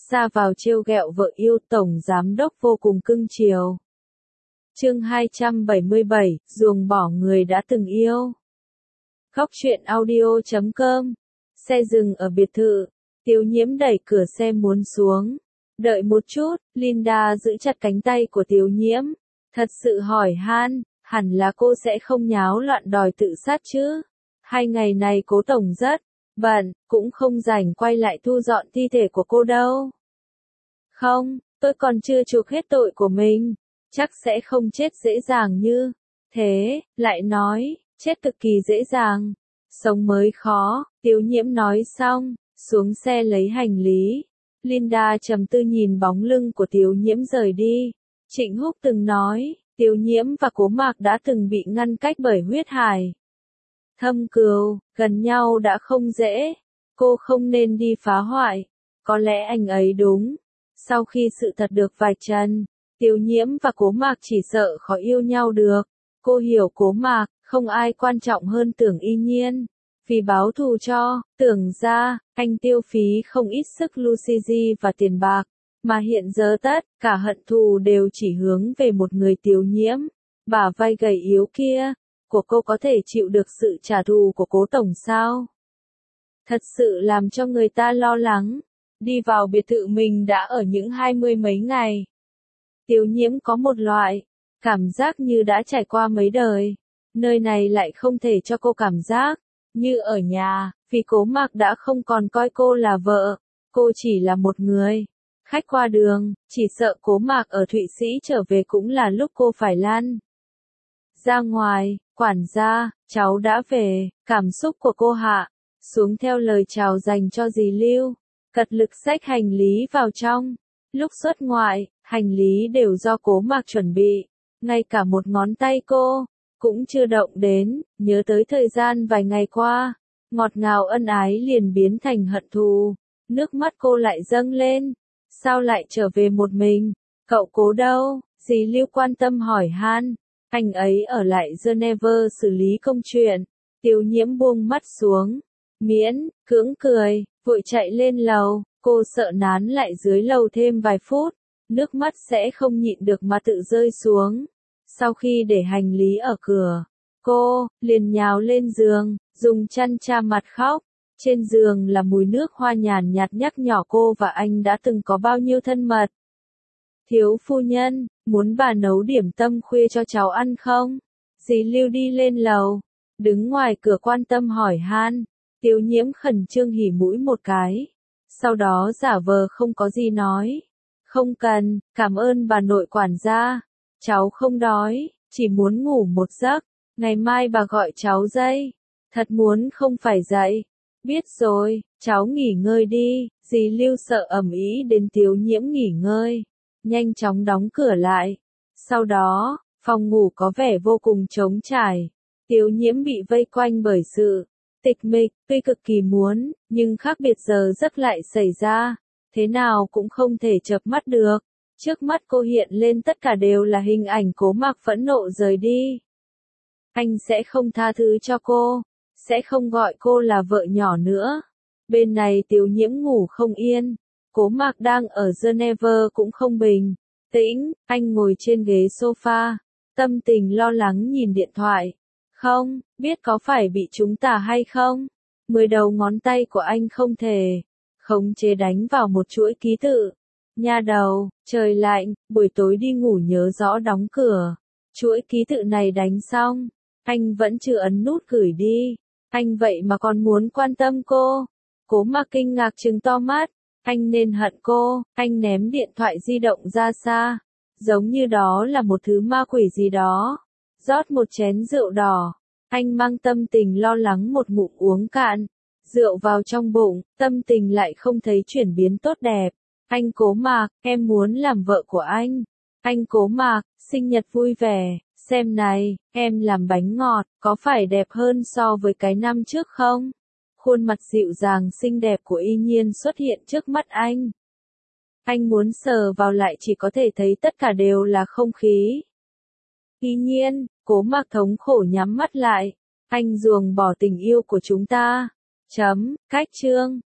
ra vào trêu ghẹo vợ yêu, tổng giám đốc vô cùng cưng chiều. Chương 277, ruồng bỏ người đã từng yêu. Góc truyện audio.com. Xe dừng ở biệt thự, Tiêu Nhiễm đẩy cửa xe muốn xuống. Đợi một chút, Linda giữ chặt cánh tay của Tiêu Nhiễm, thật sự hỏi han, hẳn là cô sẽ không nháo loạn đòi tự sát chứ? 2 ngày này cố tổng rất bận, cũng không rảnh quay lại thu dọn thi thể của cô đâu. Không, tôi còn chưa chuộc hết tội của mình, chắc sẽ không chết dễ dàng như thế. Lại nói, chết cực kỳ dễ dàng, sống mới khó. Tiêu Nhiễm nói xong, xuống xe lấy hành lý. Linda trầm tư nhìn bóng lưng của Tiêu Nhiễm rời đi. Trịnh Húc từng nói, Tiêu Nhiễm và Cố Mạc đã từng bị ngăn cách bởi huyết hải thâm cừu, gần nhau đã không dễ. Cô không nên đi phá hoại. Có lẽ anh ấy đúng. Sau khi sự thật được vạch trần, Tiêu Nhiễm và Cố Mạc chỉ sợ khó yêu nhau được. Cô hiểu Cố Mạc, không ai quan trọng hơn Tưởng Y Nhiên. Vì báo thù cho Tưởng gia, anh tiêu phí không ít sức Lucy và tiền bạc, mà hiện giờ tất cả hận thù đều chỉ hướng về một người. Tiêu Nhiễm, bả vai gầy yếu kia của cô có thể chịu được sự trả thù của Cố tổng sao? Thật sự làm cho người ta lo lắng. Đi vào biệt thự mình đã ở những 20 mấy ngày. Tiêu Nhiễm có một loại cảm giác như đã trải qua mấy đời. Nơi này lại không thể cho cô cảm giác như ở nhà, vì Cố Mạc đã không còn coi cô là vợ. Cô chỉ là một người khách qua đường, chỉ sợ Cố Mạc ở Thụy Sĩ trở về cũng là lúc cô phải lăn ra ngoài. Quản gia, cháu đã về. Cảm xúc của cô hạ xuống theo lời chào dành cho dì Lưu, cật lực xách hành lý vào trong. Lúc xuất ngoại, hành lý đều do Cố Mạc chuẩn bị, ngay cả một ngón tay cô cũng chưa động đến. Nhớ tới thời gian vài ngày qua, ngọt ngào ân ái liền biến thành hận thù. Nước mắt cô lại dâng lên. Sao lại trở về một mình? Cậu Cố đâu? Dì Lưu quan tâm hỏi han. Anh ấy ở lại Geneva xử lý công chuyện. Tiêu Nhiễm buông mắt xuống, miễn cưỡng cười, vội chạy lên lầu. Cô sợ nán lại dưới lầu thêm vài phút, nước mắt sẽ không nhịn được mà tự rơi xuống. Sau khi để hành lý ở cửa, cô liền nhào lên giường, dùng chăn cha mặt khóc. Trên giường là mùi nước hoa nhàn nhạt nhắc nhở cô và anh đã từng có bao nhiêu thân mật. Thiếu phu nhân, muốn bà nấu điểm tâm khuya cho cháu ăn không? Dì Lưu đi lên lầu, đứng ngoài cửa quan tâm hỏi han. Tiêu Nhiễm khẩn trương hỉ mũi một cái, sau đó giả vờ không có gì nói. Không cần, cảm ơn bà nội quản gia. Cháu không đói, chỉ muốn ngủ một giấc. Ngày mai bà gọi cháu dậy. Thật muốn không phải dậy. Biết rồi, cháu nghỉ ngơi đi. Dì Lưu sợ ầm ĩ đến Tiêu Nhiễm nghỉ ngơi, nhanh chóng đóng cửa lại. Sau đó, phòng ngủ có vẻ vô cùng trống trải. Tiêu Nhiễm bị vây quanh bởi sự tịch mịch, tuy cực kỳ muốn, nhưng khác biệt giờ giấc lại xảy ra. Thế nào cũng không thể chợp mắt được. Trước mắt cô hiện lên tất cả đều là hình ảnh Cố Mạc phẫn nộ rời đi. Anh sẽ không tha thứ cho cô, sẽ không gọi cô là vợ nhỏ nữa. Bên này Tiêu Nhiễm ngủ không yên. Cố Mạc đang ở Geneva cũng không bình tĩnh. Anh ngồi trên ghế sofa, tâm tình lo lắng nhìn điện thoại. Không biết có phải bị trúng tà hay không? 10 đầu ngón tay của anh không thể khống chế đánh vào một chuỗi ký tự. Nha đầu, trời lạnh, buổi tối đi ngủ nhớ rõ đóng cửa. Chuỗi ký tự này đánh xong, anh vẫn chưa ấn nút gửi đi. Anh vậy mà còn muốn quan tâm cô. Cố Mạc kinh ngạc trừng to mắt. Anh nên hận cô. Anh ném điện thoại di động ra xa, giống như đó là một thứ ma quỷ gì đó. Rót một chén rượu đỏ, anh mang tâm tình lo lắng một ngụm uống cạn. Rượu vào trong bụng, tâm tình lại không thấy chuyển biến tốt đẹp. Anh Cố Mạc, em muốn làm vợ của anh. Anh Cố Mạc, sinh nhật vui vẻ. Xem này, em làm bánh ngọt, có phải đẹp hơn so với cái năm trước không? Khuôn mặt dịu dàng xinh đẹp của Y Nhiên xuất hiện trước mắt anh. Anh muốn sờ vào lại chỉ có thể thấy tất cả đều là không khí. Y Nhiên, Cố Mạc thống khổ nhắm mắt lại. Anh ruồng bỏ tình yêu của chúng ta. Cách chương.